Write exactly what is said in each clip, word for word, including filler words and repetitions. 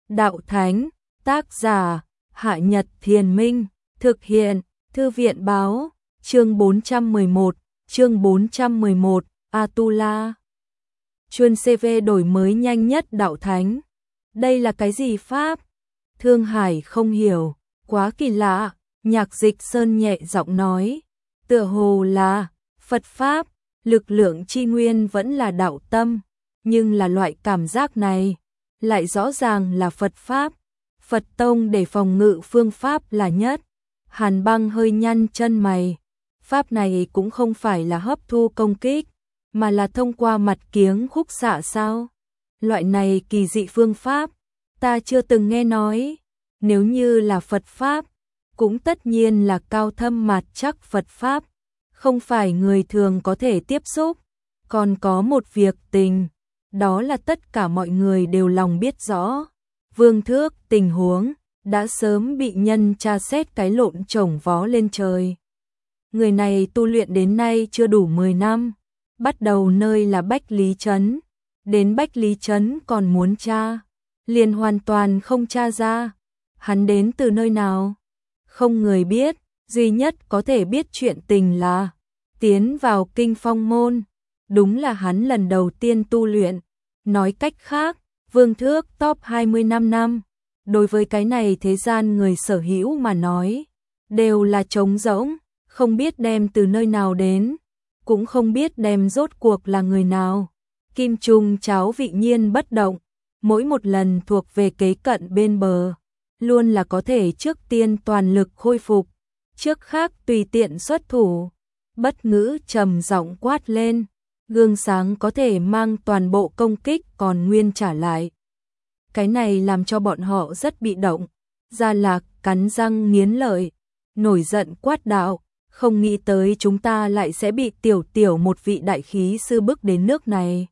đạo thánh, tác giả, Hạ Nhật Thiền Minh, thực hiện, Thư viện báo, chương bốn trăm mười một, chương bốn trăm mười một, Atula. Chuyên xê vê đổi mới nhanh nhất đạo thánh. Đây là cái gì pháp? Thương Hải không hiểu, quá kỳ lạ, Nhạc Dịch Sơn nhẹ giọng nói, tựa hồ là Phật pháp, lực lượng chi nguyên vẫn là đạo tâm, nhưng là loại cảm giác này lại rõ ràng là Phật pháp. Phật tông để phòng ngự phương pháp là nhất. Hàn Băng hơi nhăn chân mày, pháp này cũng không phải là hấp thu công kích, mà là thông qua mặt kiếng khúc xạ sao? Loại này kỳ dị phương pháp, ta chưa từng nghe nói. Nếu như là Phật pháp, cũng tất nhiên là cao thâm mạt chắc Phật pháp, không phải người thường có thể tiếp xúc. Còn có một việc tình, đó là tất cả mọi người đều lòng biết rõ. Vương Thước tình huống đã sớm bị nhân tra xét cái lộn chổng vó lên trời. Người này tu luyện đến nay chưa đủ mười năm, bắt đầu nơi là Bách Lý Trấn, đến Bách Lý Trấn còn muốn tra, liền hoàn toàn không tra ra. Hắn đến từ nơi nào? Không người biết, duy nhất có thể biết chuyện tình là tiến vào Kinh Phong môn, đúng là hắn lần đầu tiên tu luyện. Nói cách khác, Vương Thước top hai mươi lăm năm, đối với cái này thế gian người sở hữu mà nói, đều là trống rỗng, không biết đem từ nơi nào đến, cũng không biết đem rốt cuộc là người nào. Kim Trung Cháo vị nhiên bất động, mỗi một lần thuộc về kế cận bên bờ, luôn là có thể trước tiên toàn lực khôi phục, trước khác tùy tiện xuất thủ. Bất Ngữ trầm giọng quát lên, gương sáng có thể mang toàn bộ công kích còn nguyên trả lại. Cái này làm cho bọn họ rất bị động. Gia Lạc cắn răng nghiến lợi, nổi giận quát đạo, không nghĩ tới chúng ta lại sẽ bị tiểu tiểu một vị đại khí sư bức đến nước này.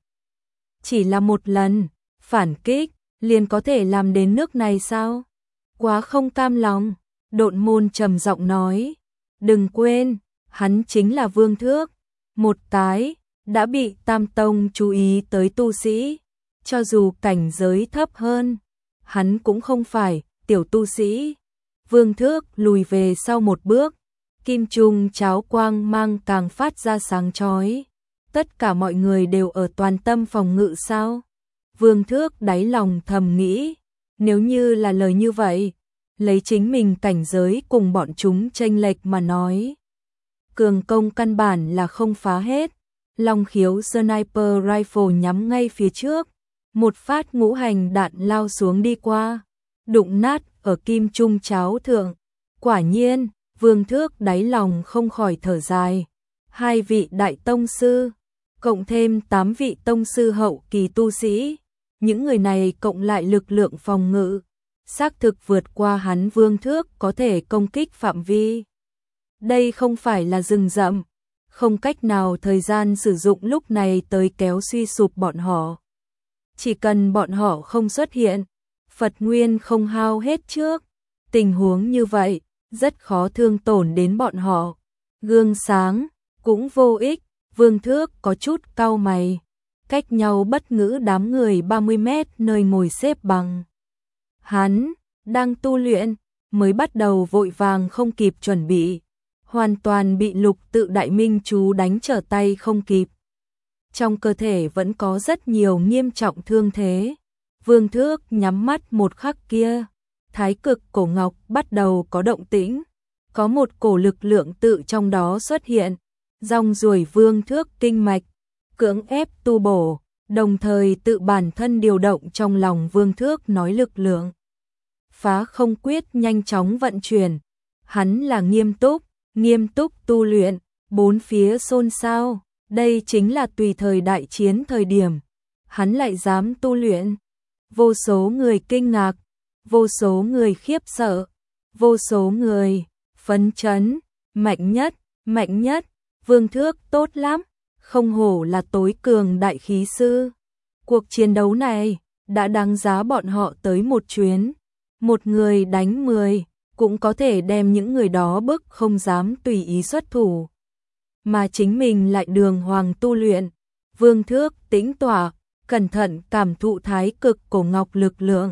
Chỉ là một lần, phản kích, liền có thể làm đến nước này sao? Quá không cam lòng. Độn Môn trầm giọng nói, đừng quên, hắn chính là Vương Thước, một cái đã bị Tam Tông chú ý tới tu sĩ, cho dù cảnh giới thấp hơn, hắn cũng không phải tiểu tu sĩ. Vương Thước lùi về sau một bước, Kim Trung Cháo quang mang càng phát ra sáng chói. Tất cả mọi người đều ở toàn tâm phòng ngự sao? Vương Thước đáy lòng thầm nghĩ, nếu như là lời như vậy, lấy chính mình cảnh giới cùng bọn chúng chênh lệch mà nói, cường công căn bản là không phá hết. Long khiếu sniper rifle nhắm ngay phía trước, một phát ngũ hành đạn lao xuống đi qua, đụng nát ở Kim Trung Cháo thượng. Quả nhiên, Vương Thước đáy lòng không khỏi thở dài. Hai vị đại tông sư, cộng thêm tám vị tông sư hậu kỳ tu sĩ, những người này cộng lại lực lượng phòng ngự, xác thực vượt qua hắn Vương Thước có thể công kích phạm vi. Đây không phải là rừng rậm, không cách nào thời gian sử dụng lúc này tới kéo suy sụp bọn họ. Chỉ cần bọn họ không xuất hiện, Phật nguyên không hao hết trước, tình huống như vậy rất khó thương tổn đến bọn họ. Gương sáng cũng vô ích. Vương Thước có chút cau mày, cách nhau Bất Ngữ đám người ba mươi mét nơi ngồi xếp bằng. Hắn đang tu luyện, mới bắt đầu vội vàng không kịp chuẩn bị, hoàn toàn bị Lục Tự Đại Minh chú đánh trở tay không kịp. Trong cơ thể vẫn có rất nhiều nghiêm trọng thương thế. Vương Thước nhắm mắt một khắc kia, Thái Cực cổ ngọc bắt đầu có động tĩnh, có một cổ lực lượng tự trong đó xuất hiện, rong ruổi Vương Thước kinh mạch, cưỡng ép tu bổ, đồng thời tự bản thân điều động trong lòng Vương Thước nói lực lượng. Phá không quyết nhanh chóng vận chuyển, hắn là nghiêm túc, nghiêm túc tu luyện, bốn phía xôn xao, đây chính là tùy thời đại chiến thời điểm, hắn lại dám tu luyện. Vô số người kinh ngạc, vô số người khiếp sợ, vô số người phấn chấn, mạnh nhất, mạnh nhất, Vương Thước tốt lắm, không hổ là tối cường đại khí sư. Cuộc chiến đấu này đã đáng giá bọn họ tới một chuyến, một người đánh mười, cũng có thể đem những người đó bức không dám tùy ý xuất thủ. Mà chính mình lại đường hoàng tu luyện. Vương Thước tĩnh tọa, cẩn thận cảm thụ Thái Cực cổ ngọc lực lượng,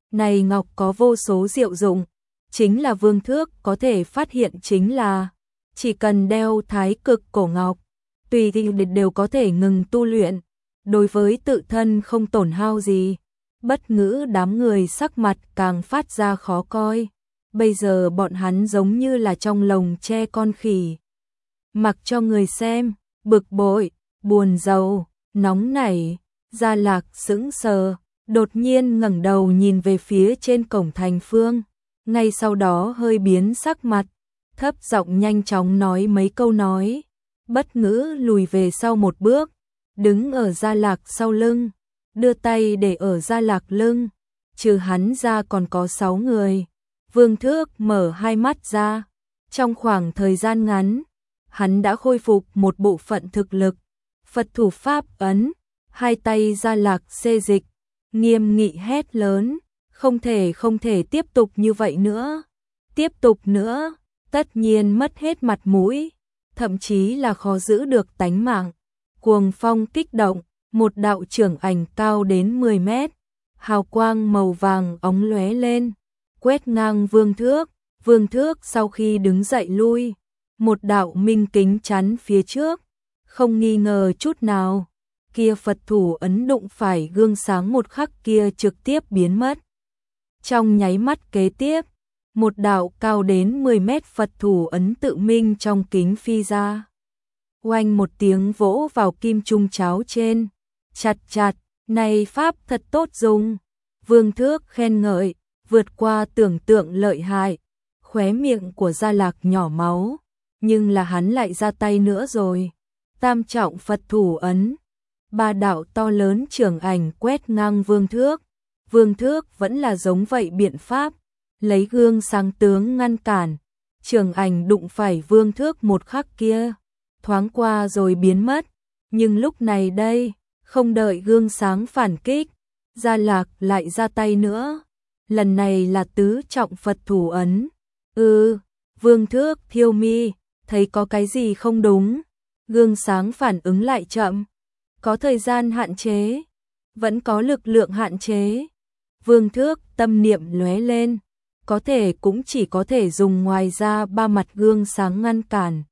Này ngọc có vô số diệu dụng, chính là Vương Thước có thể phát hiện chính là chỉ cần đeo thái cực cổ ngọc, tùy thì đều có thể ngừng tu luyện, đối với tự thân không tổn hao gì. Bất ngữ đám người sắc mặt càng phát ra khó coi, bây giờ bọn hắn giống như là trong lồng tre con khỉ. Mặc cho người xem, bực bội, buồn rầu, nóng nảy, Gia Lạc sững sờ, đột nhiên ngẩng đầu nhìn về phía trên cổng thành phương, ngay sau đó hơi biến sắc mặt, thấp giọng nhanh chóng nói mấy câu nói. Bất ngữ lùi về sau một bước, đứng ở Gia Lạc sau lưng, đưa tay để ở Gia Lạc lưng, trừ hắn ra còn có sáu người. Vương Thước mở hai mắt ra, trong khoảng thời gian ngắn, hắn đã khôi phục một bộ phận thực lực. Phật thủ pháp ấn, hai tay Gia Lạc xê dịch, nghiêm nghị hét lớn, không thể không thể tiếp tục như vậy nữa. Tiếp tục nữa, tất nhiên mất hết mặt mũi, thậm chí là khó giữ được tánh mạng. Cuồng phong kích động, một đạo trưởng ảnh cao đến mười mét, hào quang màu vàng óng lóe lên, quét ngang Vương Thước. Vương Thước sau khi đứng dậy lui, một đạo minh kính chắn phía trước, không nghi ngờ chút nào, kia Phật thủ ấn đụng phải gương sáng một khắc kia trực tiếp biến mất. Trong nháy mắt kế tiếp, một đạo cao đến mười mét Phật thủ ấn tự minh trong kính phi ra. Oanh một tiếng vỗ vào kim trung cháo trên, chặt chặt, này pháp thật tốt dùng. Vương Thước khen ngợi, vượt qua tưởng tượng lợi hại, khóe miệng của Gia Lạc nhỏ máu, nhưng là hắn lại ra tay nữa rồi. Tam trọng Phật thủ ấn, ba đạo to lớn trưởng ảnh quét ngang Vương Thước. Vương Thước vẫn là giống vậy biện pháp, lấy gương sáng tướng ngăn cản, trưởng ảnh đụng phải Vương Thước một khắc kia, thoáng qua rồi biến mất, nhưng lúc này đây, không đợi gương sáng phản kích, Gia Lạc lại ra tay nữa, lần này là tứ trọng Phật thủ ấn. Ừ, Vương Thước thiêu mi, thấy có cái gì không đúng, gương sáng phản ứng lại chậm, có thời gian hạn chế, vẫn có lực lượng hạn chế. Vương Thước tâm niệm lóe lên, có thể cũng chỉ có thể dùng ngoài ra ba mặt gương sáng ngăn cản.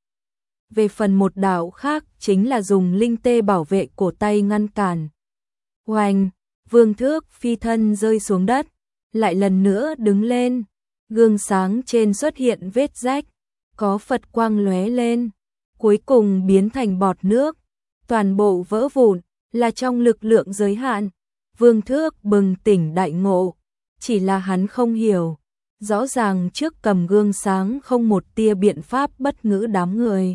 Về phần một đạo khác chính là dùng linh tê bảo vệ cổ tay ngăn cản. Oanh, Vương Thước phi thân rơi xuống đất, lại lần nữa đứng lên, gương sáng trên xuất hiện vết rách, có Phật quang lóe lên, cuối cùng biến thành bọt nước, toàn bộ vỡ vụn, là trong lực lượng giới hạn. Vương Thước bừng tỉnh đại ngộ, chỉ là hắn không hiểu, rõ ràng trước cầm gương sáng không một tia biện pháp bất ngữ đám người.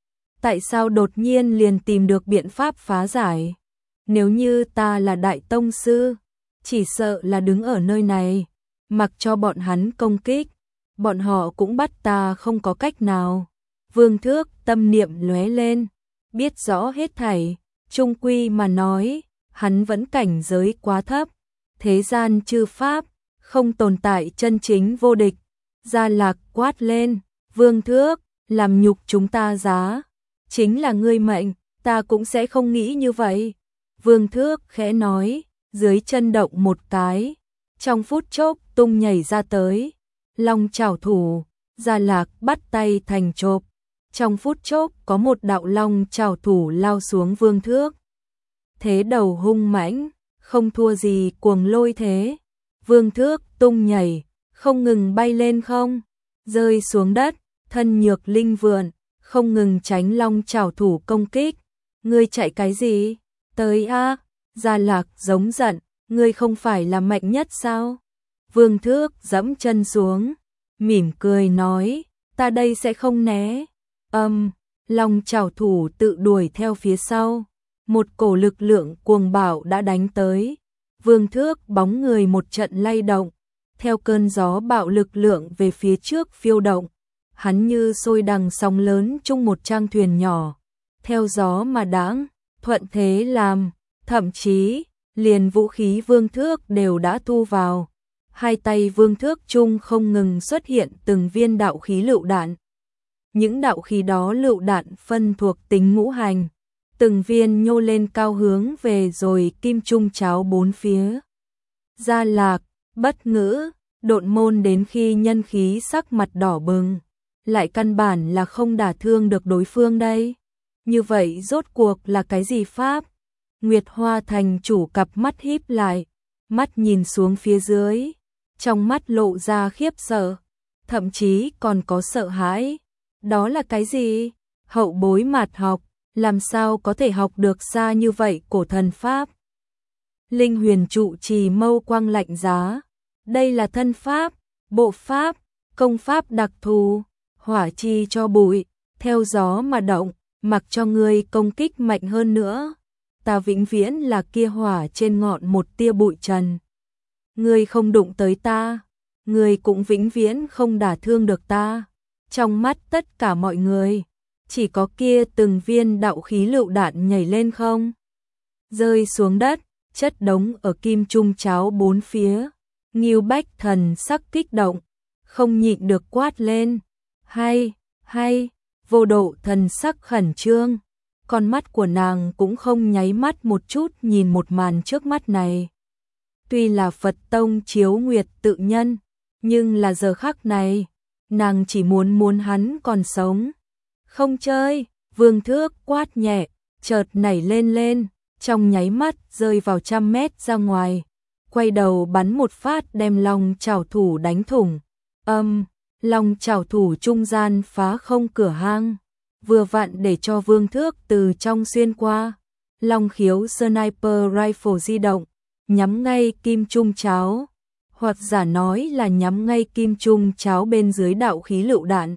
Tại sao đột nhiên liền tìm được biện pháp phá giải? Nếu như ta là đại tông sư, chỉ sợ là đứng ở nơi này, mặc cho bọn hắn công kích, bọn họ cũng bắt ta không có cách nào. Vương Thước tâm niệm lóe lên, biết rõ hết thảy, chung quy mà nói, hắn vẫn cảnh giới quá thấp, thế gian chư pháp, không tồn tại chân chính vô địch. Gia Lạc quát lên, Vương Thước, làm nhục chúng ta giá, chính là ngươi mệnh, ta cũng sẽ không nghĩ như vậy. Vương Thước khẽ nói, dưới chân động một cái, trong phút chốc tung nhảy ra tới, long chảo thủ, Gia Lạc bắt tay thành chộp, trong phút chốc có một đạo long chảo thủ lao xuống Vương Thước. Thế đầu hung mãnh, không thua gì cuồng lôi thế. Vương Thước tung nhảy, không ngừng bay lên không, rơi xuống đất, thân nhược linh vượn, không ngừng tránh long chảo thủ công kích. Ngươi chạy cái gì? Tới a! Gia Lạc giống giận, ngươi không phải là mạnh nhất sao? Vương Thước giẫm chân xuống, mỉm cười nói, ta đây sẽ không né. Âm, long chảo thủ tự đuổi theo phía sau, một cổ lực lượng cuồng bạo đã đánh tới. Vương Thước bóng người một trận lay động, theo cơn gió bạo lực lượng về phía trước phiêu động, hắn như xôi đằng sóng lớn chung một trang thuyền nhỏ, theo gió mà đãng, thuận thế làm, thậm chí liền vũ khí Vương Thước đều đã thu vào. Hai tay Vương Thước chung không ngừng xuất hiện từng viên đạo khí lựu đạn. Những đạo khí đó lựu đạn phân thuộc tính ngũ hành, từng viên nhô lên cao hướng về rồi kim trung cháo bốn phía. Gia Lạc, Bất ngữ, độn môn đến khi nhân khí sắc mặt đỏ bừng, lại căn bản là không đả thương được đối phương đây. Như vậy rốt cuộc là cái gì pháp? Nguyệt Hoa thành chủ cặp mắt híp lại, mắt nhìn xuống phía dưới, trong mắt lộ ra khiếp sợ, thậm chí còn có sợ hãi. Đó là cái gì? Hậu bối mạt học, làm sao có thể học được xa như vậy cổ thần pháp? Linh huyền trụ trì mâu quang lạnh giá, đây là thân pháp, bộ pháp, công pháp đặc thù, hỏa chi cho bụi, theo gió mà động, mặc cho ngươi công kích mạnh hơn nữa, ta vĩnh viễn là kia hỏa trên ngọn một tia bụi trần. Ngươi không đụng tới ta, ngươi cũng vĩnh viễn không đả thương được ta. Trong mắt tất cả mọi người, chỉ có kia từng viên đạo khí lựu đạn nhảy lên không, rơi xuống đất, chất đống ở kim trung cháo bốn phía. Ngưu Bách thần sắc kích động, không nhịn được quát lên, hay, hay, vô độ thần sắc khẩn trương, con mắt của nàng cũng không nháy mắt một chút nhìn một màn trước mắt này. Tuy là Phật tông chiếu nguyệt tự nhân, nhưng là giờ khắc này, nàng chỉ muốn muốn hắn còn sống. Không chơi, Vương Thước quát nhẹ, chợt nảy lên lên, trong nháy mắt rơi vào trăm mét ra ngoài, quay đầu bắn một phát đem long chảo thủ đánh thủng. Âm, long chảo thủ trung gian phá không cửa hang, vừa vặn để cho Vương Thước từ trong xuyên qua. Long khiếu sniper rifle di động, nhắm ngay kim trung cháo, hoặc giả nói là nhắm ngay kim trung cháo bên dưới đạo khí lựu đạn.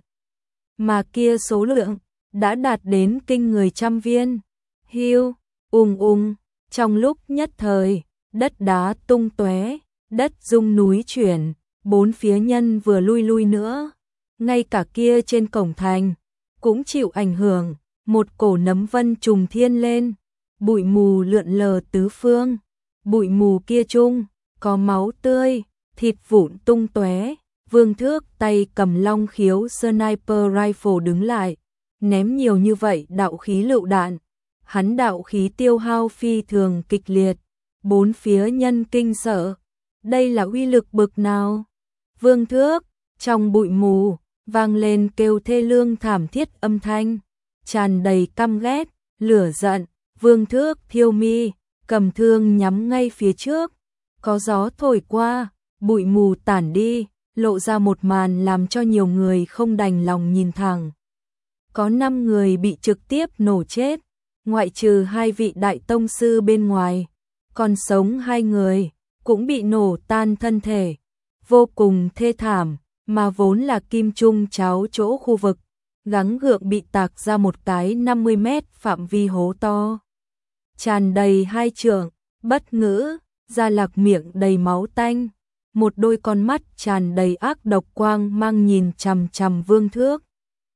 Mà kia số lượng đã đạt đến kinh người trăm viên. Hiu, ùng ùng, trong lúc nhất thời, đất đá tung tóe, đất rung núi chuyển, bốn phía nhân vừa lui lui nữa, ngay cả kia trên cổng thành cũng chịu ảnh hưởng, một cổ nấm vân trùng thiên lên, bụi mù lượn lờ tứ phương, bụi mù kia chung có máu tươi, thịt vụn tung tóe. Vương Thước tay cầm long khiếu sniper rifle đứng lại, ném nhiều như vậy đạo khí lựu đạn, hắn đạo khí tiêu hao phi thường kịch liệt, bốn phía nhân kinh sợ, đây là uy lực bực nào? Vương Thước, trong bụi mù, vang lên kêu thê lương thảm thiết âm thanh, tràn đầy căm ghét, lửa giận. Vương Thước thiêu mi, cầm thương nhắm ngay phía trước, có gió thổi qua, bụi mù tản đi, lộ ra một màn làm cho nhiều người không đành lòng nhìn thẳng. Có năm người bị trực tiếp nổ chết, ngoại trừ hai vị đại tông sư bên ngoài, còn sống hai người cũng bị nổ tan thân thể, vô cùng thê thảm, mà vốn là kim trung cháo chỗ khu vực, gắng gượng bị tạc ra một cái năm mươi mét phạm vi hố to, tràn đầy hai trượng. Bất ngữ, Gia Lạc miệng đầy máu tanh, một đôi con mắt tràn đầy ác độc quang mang nhìn chằm chằm Vương Thước.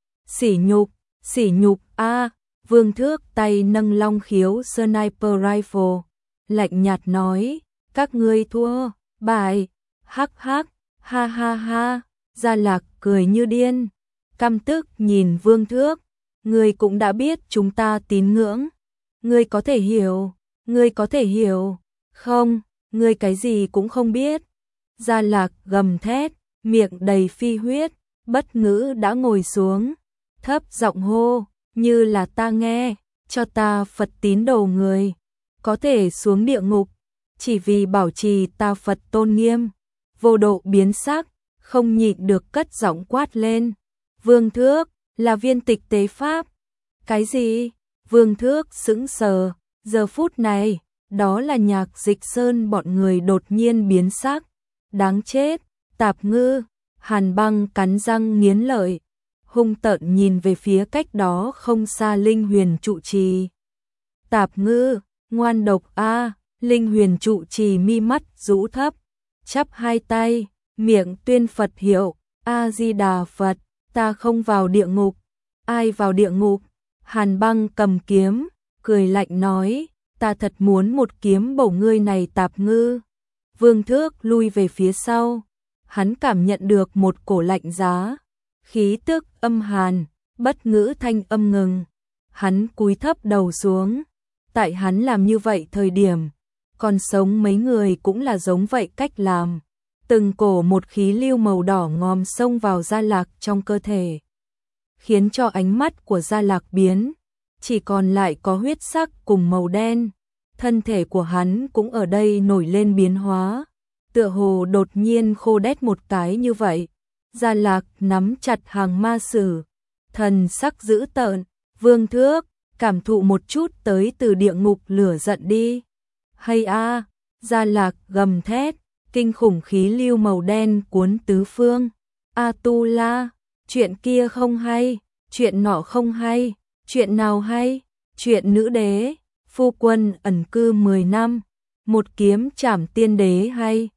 Sỉ nhục, sỉ nhục a! Vương Thước tay nâng long khiếu sniper rifle, lạnh nhạt nói, các ngươi thua, bại. Hắc hắc, ha ha ha. Gia Lạc cười như điên, căm tức nhìn Vương Thước, ngươi cũng đã biết chúng ta tín ngưỡng, ngươi có thể hiểu, ngươi có thể hiểu, không, ngươi cái gì cũng không biết. Gia Lạc gầm thét, miệng đầy phi huyết. Bất ngữ đã ngồi xuống, thấp giọng hô, như là ta nghe, cho ta Phật tín đồ người, có thể xuống địa ngục, chỉ vì bảo trì ta Phật tôn nghiêm. Vô độ biến sắc, không nhịn được cất giọng quát lên, Vương Thước, là viên tịch tế pháp. Cái gì? Vương Thước sững sờ, giờ phút này, đó là Nhạc Dịch Sơn bọn người đột nhiên biến sắc. Đáng chết, Tạp Ngư. Hàn Băng cắn răng nghiến lợi, hung tợn nhìn về phía cách đó không xa Linh Huyền trụ trì. Tạp Ngư, ngoan độc a! Linh Huyền trụ trì mi mắt rũ thấp, chắp hai tay, miệng tuyên Phật hiệu, A Di Đà Phật, ta không vào địa ngục. Ai vào địa ngục? Hàn Băng cầm kiếm, cười lạnh nói, ta thật muốn một kiếm bổ ngươi này Tạp Ngư. Vương Thước lui về phía sau, hắn cảm nhận được một cổ lạnh giá, khí tức âm hàn. Bất ngữ thanh âm ngừng, hắn cúi thấp đầu xuống. Tại hắn làm như vậy thời điểm, còn sống mấy người cũng là giống vậy cách làm. từng cổ một khí lưu màu đỏ ngòm xông vào Gia Lạc trong cơ thể, khiến cho ánh mắt của Gia Lạc biến, chỉ còn lại có huyết sắc cùng màu đen. Thân thể của hắn cũng ở đây nổi lên biến hóa, tựa hồ đột nhiên khô đét một cái như vậy. Gia Lạc nắm chặt hàng ma sử, thần sắc dữ tợn, vương thước, cảm thụ một chút tới từ địa ngục lửa giận đi. Hay a, Gia Lạc gầm thét, kinh khủng khí lưu màu đen cuốn tứ phương. Atula, chuyện kia không hay, chuyện nọ không hay, chuyện nào hay, chuyện nữ đế, phu quân ẩn cư mười năm, một kiếm trảm tiên đế hay,